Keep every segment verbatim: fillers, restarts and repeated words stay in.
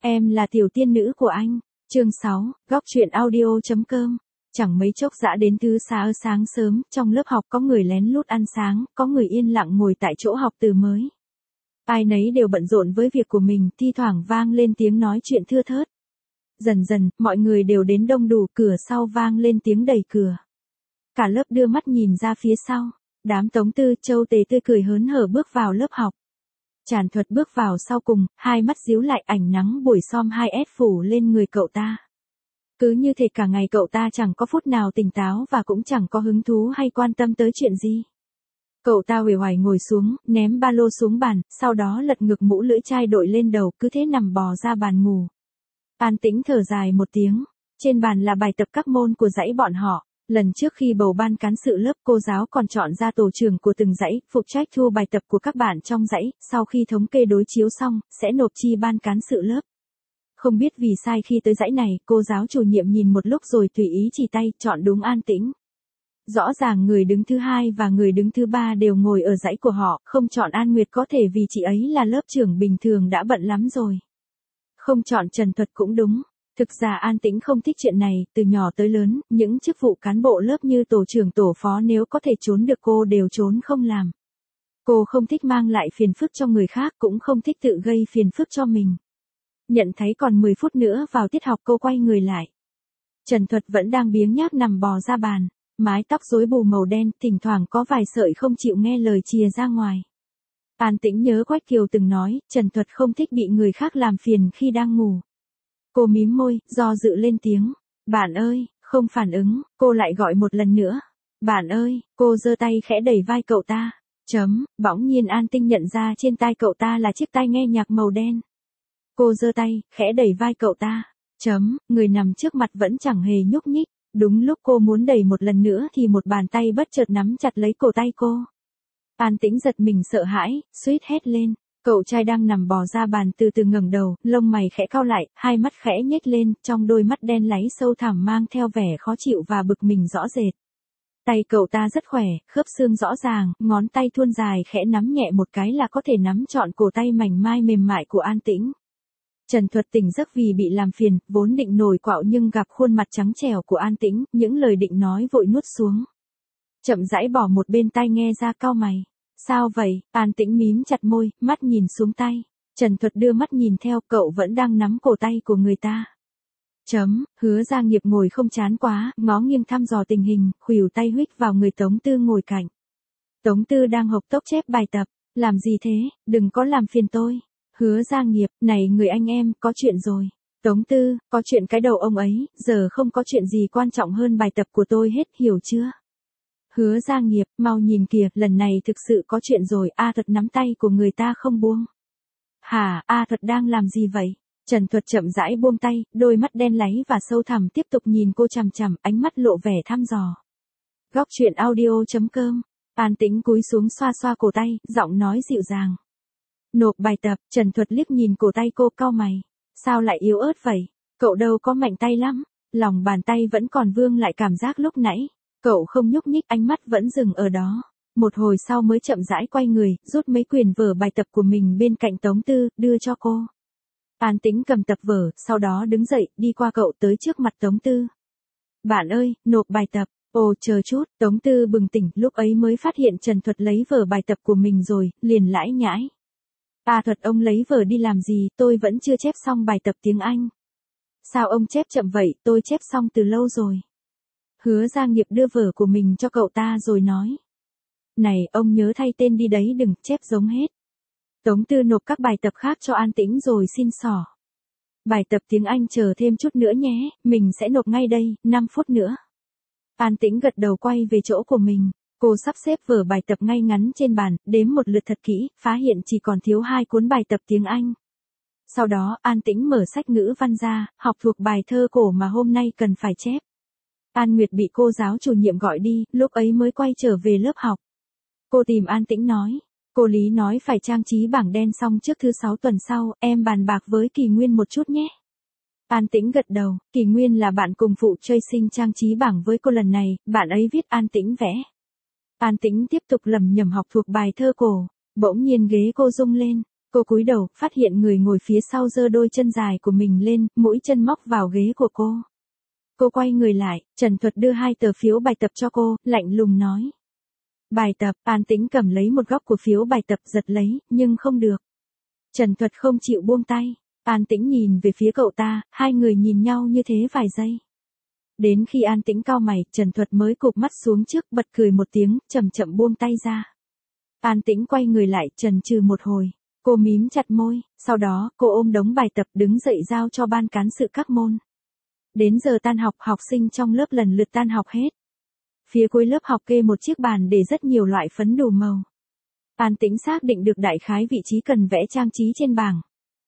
Em là tiểu tiên nữ của anh. Chương sáu, góc truyện audio.com. Chẳng mấy chốc dã đến thứ sáu sáng sớm, trong lớp học có người lén lút ăn sáng, có người yên lặng ngồi tại chỗ học từ mới. Ai nấy đều bận rộn với việc của mình, thi thoảng vang lên tiếng nói chuyện thưa thớt. Dần dần, mọi người đều đến đông đủ, cửa sau vang lên tiếng đẩy cửa. Cả lớp đưa mắt nhìn ra phía sau, đám Tống Tư, Châu Tề tươi cười hớn hở bước vào lớp học. Tràn Thuật bước vào sau cùng, hai mắt díu lại, ánh nắng buổi som hai ét phủ lên người cậu ta. Cứ như thể cả ngày cậu ta chẳng có phút nào tỉnh táo và cũng chẳng có hứng thú hay quan tâm tới chuyện gì. Cậu ta uể oải ngồi xuống, ném ba lô xuống bàn, sau đó lật ngược mũ lưỡi chai đội lên đầu, cứ thế nằm bò ra bàn ngủ. An Tĩnh thở dài một tiếng, trên bàn là bài tập các môn của dãy bọn họ. Lần trước khi bầu ban cán sự lớp, cô giáo còn chọn ra tổ trưởng của từng dãy, phụ trách thu bài tập của các bạn trong dãy, sau khi thống kê đối chiếu xong, sẽ nộp chi ban cán sự lớp. Không biết vì sai khi tới dãy này, cô giáo chủ nhiệm nhìn một lúc rồi tùy ý chỉ tay, chọn đúng An Tĩnh. Rõ ràng người đứng thứ hai và người đứng thứ ba đều ngồi ở dãy của họ, không chọn An Nguyệt có thể vì chị ấy là lớp trưởng bình thường đã bận lắm rồi. Không chọn Trần Thuật cũng đúng. Thực ra An Tĩnh không thích chuyện này, từ nhỏ tới lớn, những chức vụ cán bộ lớp như tổ trưởng tổ phó nếu có thể trốn được cô đều trốn không làm. Cô không thích mang lại phiền phức cho người khác, cũng không thích tự gây phiền phức cho mình. Nhận thấy còn mười phút nữa vào tiết học, cô quay người lại. Trần Thuật vẫn đang biếng nhác nằm bò ra bàn, mái tóc rối bù màu đen, thỉnh thoảng có vài sợi không chịu nghe lời chìa ra ngoài. An Tĩnh nhớ Quách Kiều từng nói, Trần Thuật không thích bị người khác làm phiền khi đang ngủ. Cô mím môi, do dự lên tiếng. Bạn ơi, không phản ứng, cô lại gọi một lần nữa. Bạn ơi, cô giơ tay khẽ đẩy vai cậu ta. Chấm, bỗng nhiên An Tinh nhận ra trên tai cậu ta là chiếc tai nghe nhạc màu đen. Cô giơ tay, khẽ đẩy vai cậu ta. Chấm, người nằm trước mặt vẫn chẳng hề nhúc nhích. Đúng lúc cô muốn đẩy một lần nữa thì một bàn tay bất chợt nắm chặt lấy cổ tay cô. An Tĩnh giật mình sợ hãi, suýt hét lên. Cậu trai đang nằm bò ra bàn từ từ ngẩng đầu, lông mày khẽ cau lại, hai mắt khẽ nhếch lên, trong đôi mắt đen láy sâu thẳm mang theo vẻ khó chịu và bực mình rõ rệt. Tay cậu ta rất khỏe, khớp xương rõ ràng, ngón tay thuôn dài khẽ nắm nhẹ một cái là có thể nắm trọn cổ tay mảnh mai mềm mại của An Tĩnh. Trần Thuật tỉnh giấc vì bị làm phiền, vốn định nổi quạo nhưng gặp khuôn mặt trắng trẻo của An Tĩnh, những lời định nói vội nuốt xuống. Chậm rãi bỏ một bên tai nghe ra, cau mày. Sao vậy? An Tĩnh mím chặt môi, mắt nhìn xuống tay. Trần Thuật đưa mắt nhìn theo, cậu vẫn đang nắm cổ tay của người ta. Chấm, Hứa Gia Nghiệp ngồi không chán quá, ngó nghiêng thăm dò tình hình, khuỷu tay huých vào người Tống Tư ngồi cạnh. Tống Tư đang hộc tốc chép bài tập. Làm gì thế? Đừng có làm phiền tôi. Hứa Gia Nghiệp, này người anh em, có chuyện rồi. Tống Tư, có chuyện cái đầu ông ấy, giờ không có chuyện gì quan trọng hơn bài tập của tôi hết, hiểu chưa? Hứa Gia Nghiệp, mau nhìn kìa, lần này thực sự có chuyện rồi, A Thuật nắm tay của người ta không buông. Hả, A Thuật đang làm gì vậy? Trần Thuật chậm rãi buông tay, đôi mắt đen láy và sâu thẳm tiếp tục nhìn cô chằm chằm, ánh mắt lộ vẻ thăm dò. Góc truyện audio.com. An Tĩnh cúi xuống xoa xoa cổ tay, giọng nói dịu dàng. Nộp bài tập. Trần Thuật liếc nhìn cổ tay cô, cau mày. Sao lại yếu ớt vậy? Cậu đâu có mạnh tay lắm. Lòng bàn tay vẫn còn vương lại cảm giác lúc nãy. Cậu không nhúc nhích, ánh mắt vẫn dừng ở đó. Một hồi sau mới chậm rãi quay người, rút mấy quyển vở bài tập của mình bên cạnh Tống Tư, đưa cho cô. An Tĩnh cầm tập vở, sau đó đứng dậy, đi qua cậu tới trước mặt Tống Tư. Bạn ơi, nộp bài tập. Ồ, chờ chút, Tống Tư bừng tỉnh, lúc ấy mới phát hiện Trần Thuật lấy vở bài tập của mình rồi, liền lãi nhãi. A Thuật, ông lấy vở đi làm gì, tôi vẫn chưa chép xong bài tập tiếng Anh. Sao ông chép chậm vậy, tôi chép xong từ lâu rồi. Hứa Gia Nghiệp đưa vở của mình cho cậu ta rồi nói. Này, ông nhớ thay tên đi đấy, đừng chép giống hết. Tống Tư nộp các bài tập khác cho An Tĩnh rồi xin xỏ. Bài tập tiếng Anh chờ thêm chút nữa nhé, mình sẽ nộp ngay đây, năm phút nữa. An Tĩnh gật đầu quay về chỗ của mình. Cô sắp xếp vở bài tập ngay ngắn trên bàn, đếm một lượt thật kỹ, phát hiện chỉ còn thiếu hai cuốn bài tập tiếng Anh. Sau đó, An Tĩnh mở sách ngữ văn ra, học thuộc bài thơ cổ mà hôm nay cần phải chép. An Nguyệt bị cô giáo chủ nhiệm gọi đi, lúc ấy mới quay trở về lớp học. Cô tìm An Tĩnh nói. Cô Lý nói phải trang trí bảng đen xong trước thứ sáu tuần sau, em bàn bạc với Kỳ Nguyên một chút nhé. An Tĩnh gật đầu, Kỳ Nguyên là bạn cùng phụ chơi sinh trang trí bảng với cô lần này, bạn ấy viết, An Tĩnh vẽ. An Tĩnh tiếp tục lẩm nhẩm học thuộc bài thơ cổ, bỗng nhiên ghế cô rung lên. Cô cúi đầu, phát hiện người ngồi phía sau giơ đôi chân dài của mình lên, mũi chân móc vào ghế của cô. Cô quay người lại, Trần Thuật đưa hai tờ phiếu bài tập cho cô, lạnh lùng nói. Bài tập, An Tĩnh cầm lấy một góc của phiếu bài tập giật lấy, nhưng không được. Trần Thuật không chịu buông tay. An Tĩnh nhìn về phía cậu ta, hai người nhìn nhau như thế vài giây. Đến khi An Tĩnh cau mày, Trần Thuật mới cụp mắt xuống trước, bật cười một tiếng, chậm chậm buông tay ra. An Tĩnh quay người lại, chần chừ một hồi. Cô mím chặt môi, sau đó, cô ôm đống bài tập đứng dậy giao cho ban cán sự các môn. Đến giờ tan học, học sinh trong lớp lần lượt tan học hết. Phía cuối lớp học kê một chiếc bàn để rất nhiều loại phấn đủ màu. An Tĩnh xác định được đại khái vị trí cần vẽ trang trí trên bảng.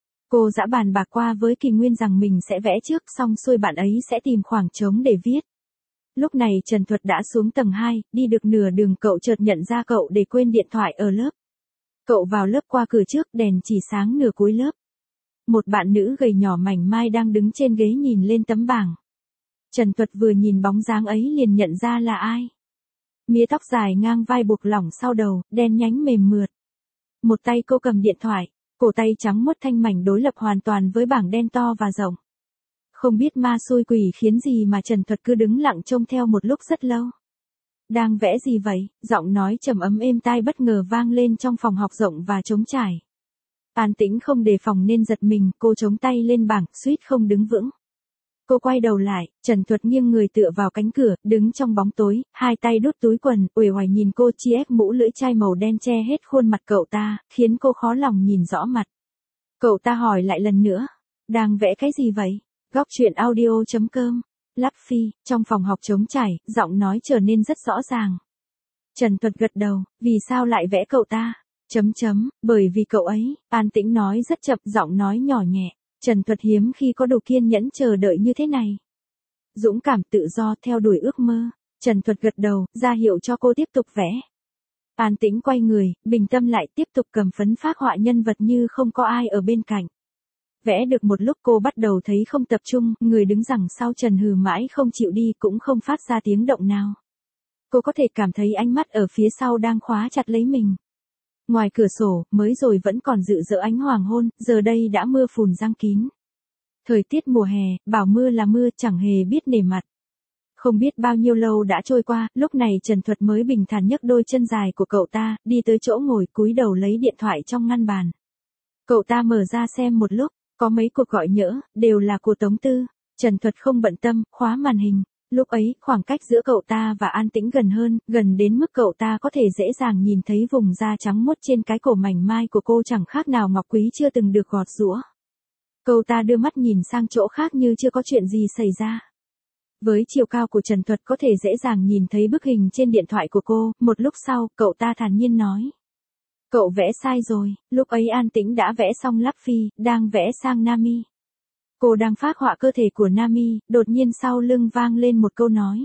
Cô dã bàn bạc qua với Kỳ Nguyên rằng mình sẽ vẽ trước, xong xuôi bạn ấy sẽ tìm khoảng trống để viết. Lúc này Trần Thuật đã xuống tầng hai, đi được nửa đường cậu chợt nhận ra cậu để quên điện thoại ở lớp. Cậu vào lớp qua cửa trước, đèn chỉ sáng nửa cuối lớp. Một bạn nữ gầy nhỏ mảnh mai đang đứng trên ghế nhìn lên tấm bảng. Trần Thuật vừa nhìn bóng dáng ấy liền nhận ra là ai. Mía tóc dài ngang vai buộc lỏng sau đầu, đen nhánh mềm mượt. Một tay cô cầm điện thoại, cổ tay trắng muốt thanh mảnh đối lập hoàn toàn với bảng đen to và rộng. Không biết ma xui quỷ khiến gì mà Trần Thuật cứ đứng lặng trông theo một lúc rất lâu. Đang vẽ gì vậy? Giọng nói trầm ấm êm tai bất ngờ vang lên trong phòng học rộng và trống trải. An Tĩnh không đề phòng nên giật mình, cô chống tay lên bảng, suýt không đứng vững. Cô quay đầu lại, Trần Thuật nghiêng người tựa vào cánh cửa, đứng trong bóng tối, hai tay đút túi quần, uể oải nhìn cô, chi ép mũ lưỡi chai màu đen che hết khuôn mặt cậu ta, khiến cô khó lòng nhìn rõ mặt. Cậu ta hỏi lại lần nữa, đang vẽ cái gì vậy? Góc truyện audio chấm com. Lắp phi, trong phòng học trống trải, giọng nói trở nên rất rõ ràng. Trần Thuật gật đầu, vì sao lại vẽ cậu ta? Chấm chấm, bởi vì cậu ấy, An Tĩnh nói rất chậm, giọng nói nhỏ nhẹ. Trần Thuật hiếm khi có đủ kiên nhẫn chờ đợi như thế này. Dũng cảm tự do theo đuổi ước mơ. Trần Thuật gật đầu, ra hiệu cho cô tiếp tục vẽ. An Tĩnh quay người, bình tâm lại tiếp tục cầm phấn phác họa nhân vật như không có ai ở bên cạnh. Vẽ được một lúc cô bắt đầu thấy không tập trung, người đứng đằng sau Trần hừ mãi không chịu đi cũng không phát ra tiếng động nào. Cô có thể cảm thấy ánh mắt ở phía sau đang khóa chặt lấy mình. Ngoài cửa sổ, mới rồi vẫn còn dự dỡ ánh hoàng hôn, giờ đây đã mưa phùn giăng kín. Thời tiết mùa hè, bảo mưa là mưa, chẳng hề biết nể mặt. Không biết bao nhiêu lâu đã trôi qua, lúc này Trần Thuật mới bình thản nhấc đôi chân dài của cậu ta, đi tới chỗ ngồi, cúi đầu lấy điện thoại trong ngăn bàn. Cậu ta mở ra xem một lúc, có mấy cuộc gọi nhỡ, đều là của Tống Tư. Trần Thuật không bận tâm, khóa màn hình. Lúc ấy, khoảng cách giữa cậu ta và An Tĩnh gần hơn, gần đến mức cậu ta có thể dễ dàng nhìn thấy vùng da trắng muốt trên cái cổ mảnh mai của cô chẳng khác nào ngọc quý chưa từng được gọt giũa. Cậu ta đưa mắt nhìn sang chỗ khác như chưa có chuyện gì xảy ra. Với chiều cao của Trần Thuật có thể dễ dàng nhìn thấy bức hình trên điện thoại của cô, một lúc sau, cậu ta thản nhiên nói. Cậu vẽ sai rồi, lúc ấy An Tĩnh đã vẽ xong Lắp Phi, đang vẽ sang Nami. Cô đang phác họa cơ thể của Nami, đột nhiên sau lưng vang lên một câu nói.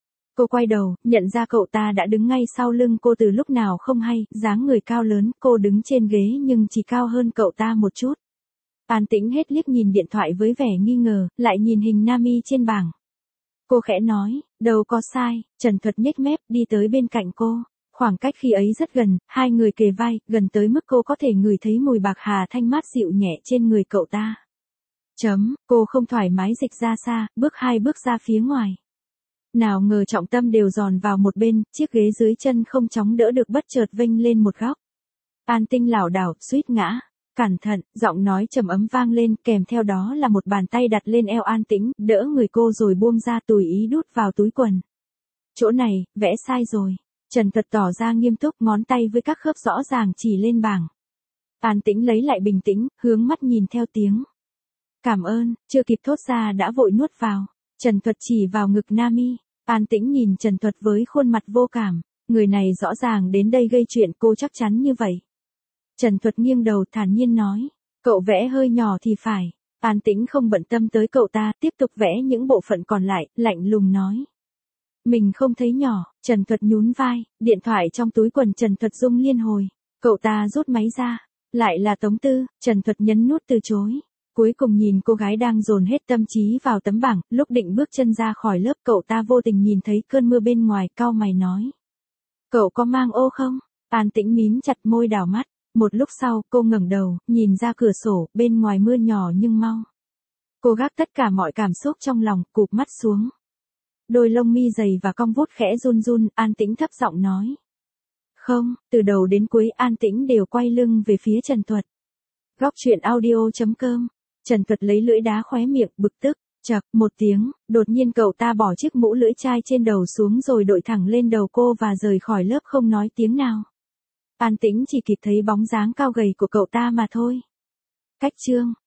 Cô quay đầu, nhận ra cậu ta đã đứng ngay sau lưng cô từ lúc nào không hay, dáng người cao lớn, cô đứng trên ghế nhưng chỉ cao hơn cậu ta một chút. An Tĩnh hết liếc nhìn điện thoại với vẻ nghi ngờ, lại nhìn hình Nami trên bảng. Cô khẽ nói, đâu có sai, Trần Thuật nhếch mép, đi tới bên cạnh cô. Khoảng cách khi ấy rất gần, hai người kề vai, gần tới mức cô có thể ngửi thấy mùi bạc hà thanh mát dịu nhẹ trên người cậu ta. Chấm, cô không thoải mái dịch ra xa, bước hai bước ra phía ngoài. Nào ngờ trọng tâm đều dòn vào một bên, chiếc ghế dưới chân không chống đỡ được bất chợt vênh lên một góc. An Tinh lảo đảo, suýt ngã. Cẩn thận, giọng nói trầm ấm vang lên, kèm theo đó là một bàn tay đặt lên eo An Tĩnh, đỡ người cô rồi buông ra tùy ý đút vào túi quần. Chỗ này, vẽ sai rồi. Trần Thuật tỏ ra nghiêm túc, ngón tay với các khớp rõ ràng chỉ lên bảng. An Tĩnh lấy lại bình tĩnh, hướng mắt nhìn theo tiếng. Cảm ơn, chưa kịp thốt ra đã vội nuốt vào. Trần Thuật chỉ vào ngực Nami. An Tĩnh nhìn Trần Thuật với khuôn mặt vô cảm. Người này rõ ràng đến đây gây chuyện, cô chắc chắn như vậy. Trần Thuật nghiêng đầu thản nhiên nói. Cậu vẽ hơi nhỏ thì phải. An Tĩnh không bận tâm tới cậu ta, tiếp tục vẽ những bộ phận còn lại, lạnh lùng nói. Mình không thấy nhỏ, Trần Thuật nhún vai, điện thoại trong túi quần Trần Thuật rung liên hồi. Cậu ta rút máy ra. Lại là Tống Tư, Trần Thuật nhấn nút từ chối. Cuối cùng nhìn cô gái đang dồn hết tâm trí vào tấm bảng, lúc định bước chân ra khỏi lớp cậu ta vô tình nhìn thấy cơn mưa bên ngoài, cau mày nói. Cậu có mang ô không? An Tĩnh mím chặt môi đảo mắt, Một lúc sau, cô ngẩng đầu, nhìn ra cửa sổ, bên ngoài mưa nhỏ nhưng mau. Cô gác tất cả mọi cảm xúc trong lòng, cụp mắt xuống. Đôi lông mi dày và cong vuốt khẽ run run, An Tĩnh thấp giọng nói. Không, từ đầu đến cuối An Tĩnh đều quay lưng về phía Trần Tuật. Góc truyện audio chấm com. Trần Tuật lấy lưỡi đá khóe miệng, bực tức. Chậc, một tiếng, đột nhiên cậu ta bỏ chiếc mũ lưỡi chai trên đầu xuống rồi đội thẳng lên đầu cô và rời khỏi lớp không nói tiếng nào. An Tĩnh chỉ kịp thấy bóng dáng cao gầy của cậu ta mà thôi. Cách chương.